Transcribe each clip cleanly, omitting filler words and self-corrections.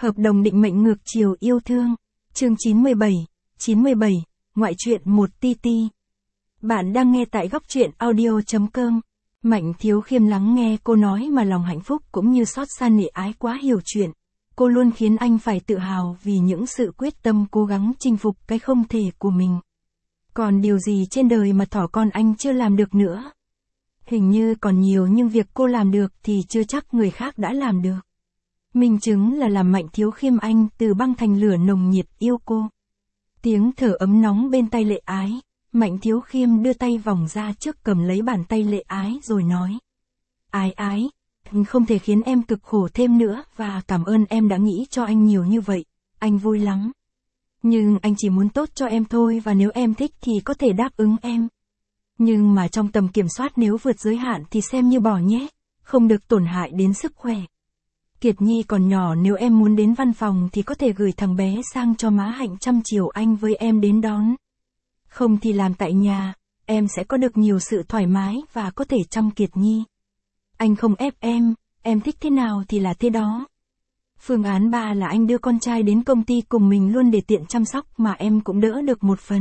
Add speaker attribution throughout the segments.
Speaker 1: Hợp đồng định mệnh ngược chiều yêu thương. Chương 97, ngoại truyện 1TT. Bạn đang nghe tại góc truyện audio.com. Mạnh Thiếu Khiêm lắng nghe cô nói mà lòng hạnh phúc cũng như xót xa nể ái quá hiểu chuyện. Cô luôn khiến anh phải tự hào vì những sự quyết tâm cố gắng chinh phục cái không thể của mình. Còn điều gì trên đời mà thỏ con anh chưa làm được nữa? Hình như còn nhiều nhưng việc cô làm được thì chưa chắc người khác đã làm được. Minh chứng là làm Mạnh Thiếu Khiêm anh từ băng thành lửa nồng nhiệt yêu cô. Tiếng thở ấm nóng bên tay Lệ Ái, Mạnh Thiếu Khiêm đưa tay vòng ra trước cầm lấy bàn tay Lệ Ái rồi nói. Ái, không thể khiến em cực khổ thêm nữa và cảm ơn em đã nghĩ cho anh nhiều như vậy, anh vui lắm. Nhưng anh chỉ muốn tốt cho em thôi và nếu em thích thì có thể đáp ứng em. Nhưng mà trong tầm kiểm soát nếu vượt giới hạn thì xem như bỏ nhé, không được tổn hại đến sức khỏe. Kiệt Nhi còn nhỏ nếu em muốn đến văn phòng thì có thể gửi thằng bé sang cho má Hạnh chăm chiều anh với em đến đón. Không thì làm tại nhà, em sẽ có được nhiều sự thoải mái và có thể chăm Kiệt Nhi. Anh không ép em thích thế nào thì là thế đó. Phương án 3 là anh đưa con trai đến công ty cùng mình luôn để tiện chăm sóc mà em cũng đỡ được một phần.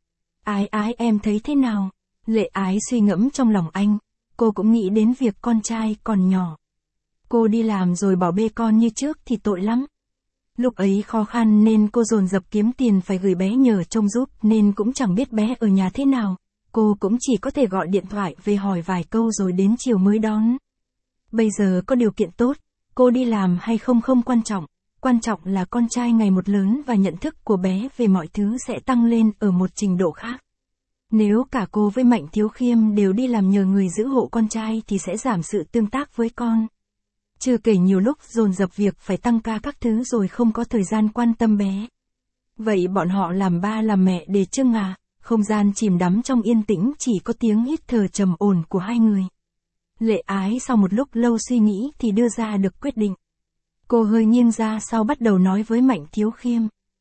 Speaker 1: Ái em thấy thế nào? Lệ Ái suy ngẫm trong lòng anh, cô cũng nghĩ đến việc con trai còn nhỏ. Cô đi làm rồi bỏ bê con như trước thì tội lắm. Lúc ấy khó khăn nên cô dồn dập kiếm tiền phải gửi bé nhờ trông giúp nên cũng chẳng biết bé ở nhà thế nào. Cô cũng chỉ có thể gọi điện thoại về hỏi vài câu rồi đến chiều mới đón. Bây giờ có điều kiện tốt, cô đi làm hay không quan trọng là con trai ngày một lớn và nhận thức của bé về mọi thứ sẽ tăng lên ở một trình độ khác. Nếu cả cô với Mạnh Thiếu Khiêm đều đi làm nhờ người giữ hộ con trai thì sẽ giảm sự tương tác với con. Chưa kể nhiều lúc dồn dập việc phải tăng ca các thứ rồi không có thời gian quan tâm bé. Vậy bọn họ làm ba làm mẹ để chưng à, không gian chìm đắm trong yên tĩnh chỉ có tiếng hít thở trầm ổn của hai người. Lệ Ái sau một lúc lâu suy nghĩ thì đưa ra được quyết định. Cô hơi nghiêng ra sau bắt đầu nói với Mạnh Thiếu Khiêm.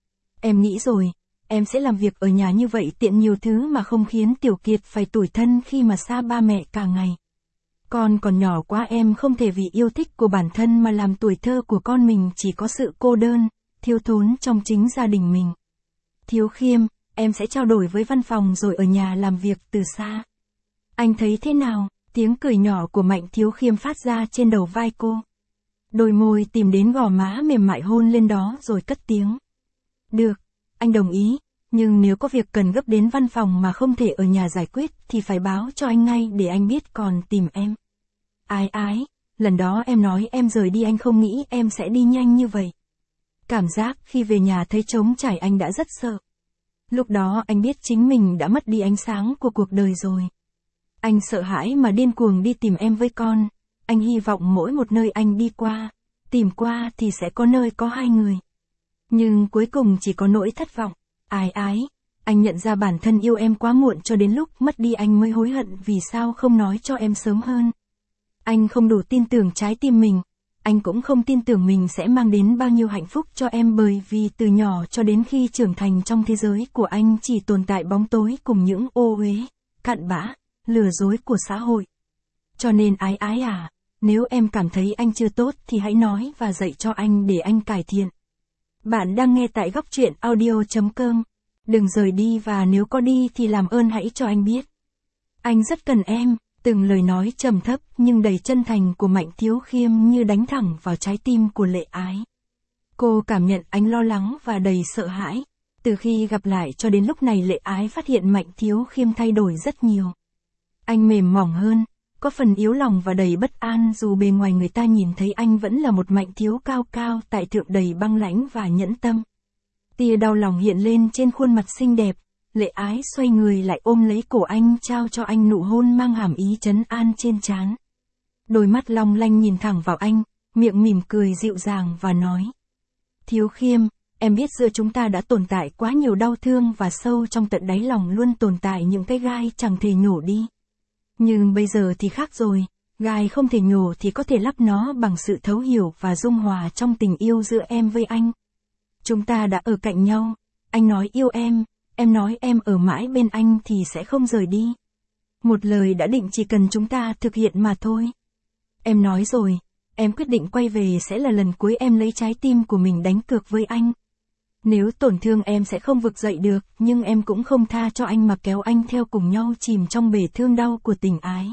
Speaker 1: Em nghĩ rồi, em sẽ làm việc ở nhà như vậy tiện nhiều thứ mà không khiến Tiểu Kiệt phải tủi thân khi mà xa ba mẹ cả ngày. Con còn nhỏ quá em không thể vì yêu thích của bản thân mà làm tuổi thơ của con mình chỉ có sự cô đơn, thiếu thốn trong chính gia đình mình. Thiếu Khiêm, em sẽ trao đổi với văn phòng rồi ở nhà làm việc từ xa. Anh thấy thế nào? Tiếng cười nhỏ của Mạnh Thiếu Khiêm phát ra trên đầu vai cô. Đôi môi tìm đến gò má mềm mại hôn lên đó rồi cất tiếng. Được, anh đồng ý, nhưng nếu có việc cần gấp đến văn phòng mà không thể ở nhà giải quyết thì phải báo cho anh ngay để anh biết còn tìm em. Ái, lần đó em nói em rời đi anh không nghĩ em sẽ đi nhanh như vậy. Cảm giác khi về nhà thấy trống trải anh đã rất sợ. Lúc đó anh biết chính mình đã mất đi ánh sáng của cuộc đời rồi. Anh sợ hãi mà điên cuồng đi tìm em với con. Anh hy vọng mỗi một nơi anh đi qua, tìm qua thì sẽ có nơi có hai người. Nhưng cuối cùng chỉ có nỗi thất vọng. Ái, anh nhận ra bản thân yêu em quá muộn cho đến lúc mất đi anh mới hối hận vì sao không nói cho em sớm hơn. Anh không đủ tin tưởng trái tim mình, anh cũng không tin tưởng mình sẽ mang đến bao nhiêu hạnh phúc cho em bởi vì từ nhỏ cho đến khi trưởng thành trong thế giới của anh chỉ tồn tại bóng tối cùng những ô uế, cặn bã, lừa dối của xã hội. Cho nên Ái à, nếu em cảm thấy anh chưa tốt thì hãy nói và dạy cho anh để anh cải thiện. Bạn đang nghe tại góc truyện audio.com. Đừng rời đi và nếu có đi thì làm ơn hãy cho anh biết. Anh rất cần em. Từng lời nói trầm thấp nhưng đầy chân thành của Mạnh Thiếu Khiêm như đánh thẳng vào trái tim của Lệ Ái. Cô cảm nhận anh lo lắng và đầy sợ hãi. Từ khi gặp lại cho đến lúc này Lệ Ái phát hiện Mạnh Thiếu Khiêm thay đổi rất nhiều. Anh mềm mỏng hơn, có phần yếu lòng và đầy bất an dù bề ngoài người ta nhìn thấy anh vẫn là một Mạnh Thiếu cao tại thượng đầy băng lãnh và nhẫn tâm. Tia đau lòng hiện lên trên khuôn mặt xinh đẹp. Lệ Ái xoay người lại ôm lấy cổ anh trao cho anh nụ hôn mang hàm ý trấn an trên trán. Đôi mắt long lanh nhìn thẳng vào anh, miệng mỉm cười dịu dàng và nói. Thiếu Khiêm, em biết giữa chúng ta đã tồn tại quá nhiều đau thương và sâu trong tận đáy lòng luôn tồn tại những cái gai chẳng thể nhổ đi. Nhưng bây giờ thì khác rồi, gai không thể nhổ thì có thể lắp nó bằng sự thấu hiểu và dung hòa trong tình yêu giữa em với anh. Chúng ta đã ở cạnh nhau, anh nói yêu em nói em ở mãi bên anh thì sẽ không rời đi. Một lời đã định chỉ cần chúng ta thực hiện mà thôi. Em nói rồi, em quyết định quay về sẽ là lần cuối em lấy trái tim của mình đánh cược với anh. Nếu tổn thương em sẽ không vực dậy được, nhưng em cũng không tha cho anh mà kéo anh theo cùng nhau chìm trong bể thương đau của tình ái.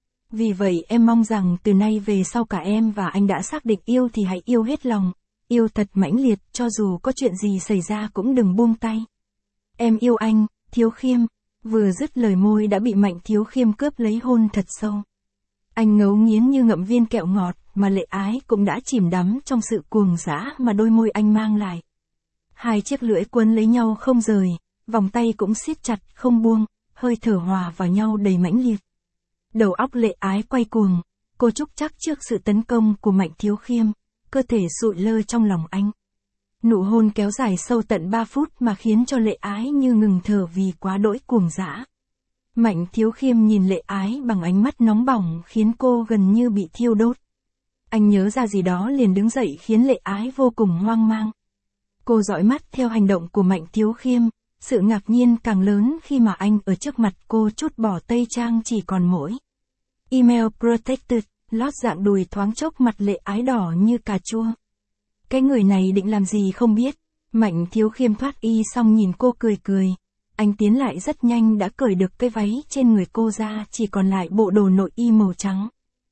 Speaker 1: Vì vậy em mong rằng từ nay về sau cả em và anh đã xác định yêu thì hãy yêu hết lòng, yêu thật mãnh liệt, cho dù có chuyện gì xảy ra cũng đừng buông tay. Em yêu anh, Thiếu Khiêm. Vừa dứt lời môi đã bị Mạnh Thiếu Khiêm cướp lấy hôn thật sâu. Anh ngấu nghiến như ngậm viên kẹo ngọt, mà Lệ Ái cũng đã chìm đắm trong sự cuồng dã mà đôi môi anh mang lại. Hai chiếc lưỡi quấn lấy nhau không rời, vòng tay cũng siết chặt không buông, hơi thở hòa vào nhau đầy mãnh liệt. Đầu óc Lệ Ái quay cuồng, cô trúc trắc trước sự tấn công của Mạnh Thiếu Khiêm, cơ thể sụi lơ trong lòng anh. Nụ hôn kéo dài sâu tận 3 phút mà khiến cho Lệ Ái như ngừng thở vì quá đỗi cuồng dã. Mạnh Thiếu Khiêm nhìn Lệ Ái bằng ánh mắt nóng bỏng khiến cô gần như bị thiêu đốt. Anh nhớ ra gì đó liền đứng dậy khiến Lệ Ái vô cùng hoang mang. Cô dõi mắt theo hành động của Mạnh Thiếu Khiêm, sự ngạc nhiên càng lớn khi mà anh ở trước mặt cô trút bỏ tây trang chỉ còn mỗi email protected, lót dạng đùi thoáng chốc mặt Lệ Ái đỏ như cà chua. Cái người này định làm gì không biết. Mạnh Thiếu Khiêm thoát y xong nhìn cô cười cười. Anh tiến lại rất nhanh đã cởi được cái váy trên người cô ra, chỉ còn lại bộ đồ nội y màu trắng.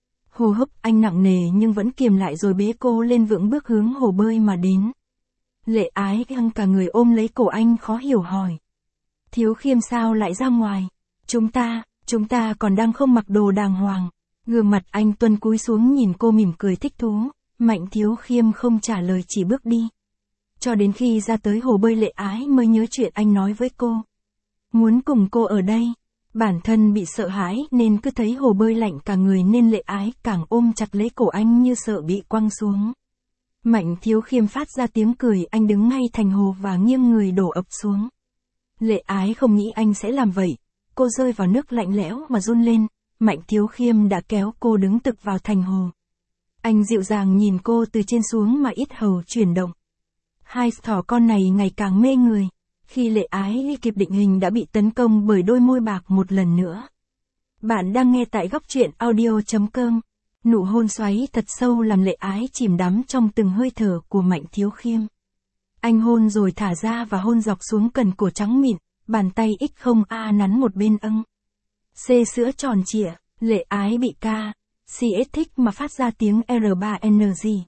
Speaker 1: Hô hấp anh nặng nề nhưng vẫn kiềm lại rồi bế cô lên vững bước hướng hồ bơi mà đến. Lệ Ái căng cả người ôm lấy cổ anh khó hiểu hỏi. Thiếu Khiêm sao lại ra ngoài? Chúng ta còn đang không mặc đồ đàng hoàng. Gương mặt anh tuân cúi xuống nhìn cô mỉm cười thích thú. Mạnh Thiếu Khiêm không trả lời chỉ bước đi. Cho đến khi ra tới hồ bơi Lệ Ái mới nhớ chuyện anh nói với cô. Muốn cùng cô ở đây. Bản thân bị sợ hãi nên cứ thấy hồ bơi lạnh cả người nên Lệ Ái càng ôm chặt lấy cổ anh như sợ bị quăng xuống. Mạnh Thiếu Khiêm phát ra tiếng cười, anh đứng ngay thành hồ và nghiêng người đổ ập xuống. Lệ Ái không nghĩ anh sẽ làm vậy. Cô rơi vào nước lạnh lẽo mà run lên. Mạnh Thiếu Khiêm đã kéo cô đứng tực vào thành hồ. Anh dịu dàng nhìn cô từ trên xuống mà yết hầu chuyển động. Hai thỏ con này ngày càng mê người. Khi Lệ Ái kịp định hình đã bị tấn công bởi đôi môi bạc một lần nữa. Bạn đang nghe tại góc truyện audio.com. Nụ hôn xoáy thật sâu làm Lệ Ái chìm đắm trong từng hơi thở của Mạnh Thiếu Khiêm. Anh hôn rồi thả ra và hôn dọc xuống cần cổ trắng mịn, bàn tay X0A nắn một bên âng. C sữa tròn trịa, Lệ Ái bị ca, CS thích mà phát ra tiếng R3NG.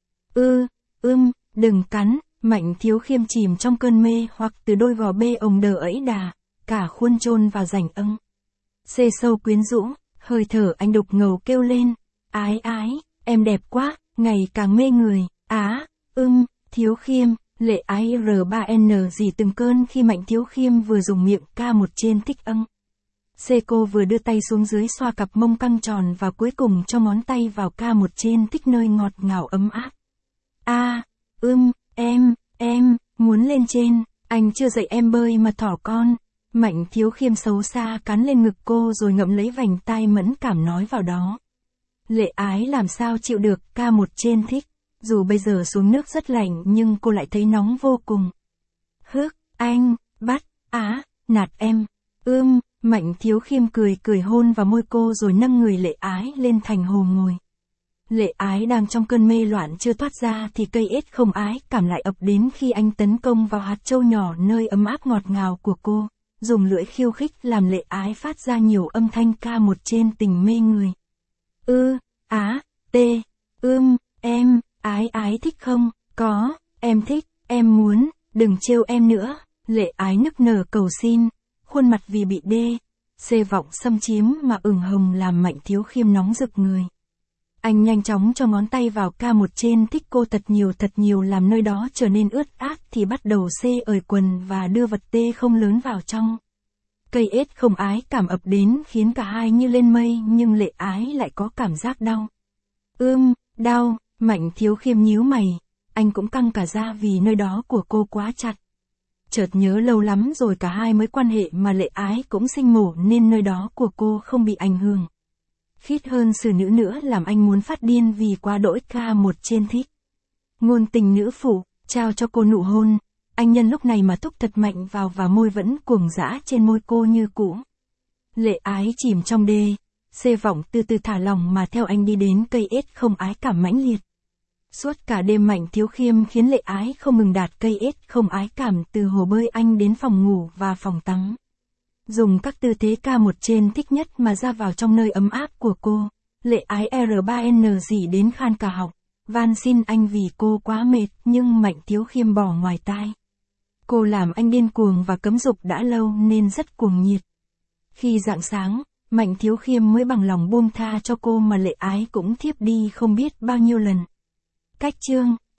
Speaker 1: Đừng cắn, Mạnh Thiếu Khiêm chìm trong cơn mê hoặc từ đôi vò bê ồng đờ ấy đà, cả khuôn chôn vào rảnh âng. C sâu quyến rũ, hơi thở anh đục ngầu kêu lên. Ái, em đẹp quá, ngày càng mê người. Thiếu Khiêm, Lệ Ái R3N gì từng cơn khi Mạnh Thiếu Khiêm vừa dùng miệng ca một trên thích âng. Cô vừa đưa tay xuống dưới xoa cặp mông căng tròn và cuối cùng cho ngón tay vào ca một trên thích nơi ngọt ngào ấm áp. Em, muốn lên trên, anh chưa dạy em bơi mà thỏ con. Mạnh Thiếu Khiêm xấu xa cắn lên ngực cô rồi ngậm lấy vành tai mẫn cảm nói vào đó. Lệ Ái làm sao chịu được ca một trên thích, dù bây giờ xuống nước rất lạnh nhưng cô lại thấy nóng vô cùng. Anh, bắt, nạt em, Mạnh Thiếu Khiêm cười hôn vào môi cô rồi nâng người Lệ Ái lên thành hồ ngồi. Lệ Ái đang trong cơn mê loạn chưa thoát ra thì cây ết không ái cảm lại ập đến khi anh tấn công vào hạt châu nhỏ nơi ấm áp ngọt ngào của cô, dùng lưỡi khiêu khích làm Lệ Ái phát ra nhiều âm thanh ca một trên tình mê người. Em, ái thích không? Có, em thích, em muốn, đừng trêu em nữa. Lệ Ái nức nở cầu xin, khuôn mặt vì bị C vọng xâm chiếm mà ửng hồng làm Mạnh Thiếu Khiêm nóng rực người. Anh nhanh chóng cho ngón tay vào ca một trên thích cô thật nhiều làm nơi đó trở nên ướt át thì bắt đầu ời quần và đưa vật không lớn vào trong. Cây ết không ái cảm ập đến khiến cả hai như lên mây nhưng Lệ Ái lại có cảm giác đau. Đau, Mạnh Thiếu Khiêm nhíu mày, anh cũng căng cả ra vì nơi đó của cô quá chặt. Chợt nhớ lâu lắm rồi cả hai mới quan hệ mà Lệ Ái cũng sinh mổ nên nơi đó của cô không bị ảnh hưởng. Khít hơn xử nữ nữa làm anh muốn phát điên vì quá đỗi ca một trên thích. Ngôn tình nữ phụ, trao cho cô nụ hôn, anh nhân lúc này mà thúc thật mạnh vào và môi vẫn cuồng dã trên môi cô như cũ. Lệ Ái chìm trong Xê vọng từ từ thả lỏng mà theo anh đi đến cây ết không ái cảm mãnh liệt. Suốt cả đêm Mạnh Thiếu Khiêm khiến Lệ Ái không ngừng đạp cây ết không ái cảm từ hồ bơi anh đến phòng ngủ và phòng tắm. Dùng các tư thế ca một trên thích nhất mà ra vào trong nơi ấm áp của cô. Lệ Ái R3N dỉ đến khan cả họng, van xin anh vì cô quá mệt, nhưng Mạnh Thiếu Khiêm bỏ ngoài tai. Cô làm anh điên cuồng và cấm dục đã lâu nên rất cuồng nhiệt. Khi rạng sáng, Mạnh Thiếu Khiêm mới bằng lòng buông tha cho cô mà Lệ Ái cũng thiếp đi không biết bao nhiêu lần. Cách chương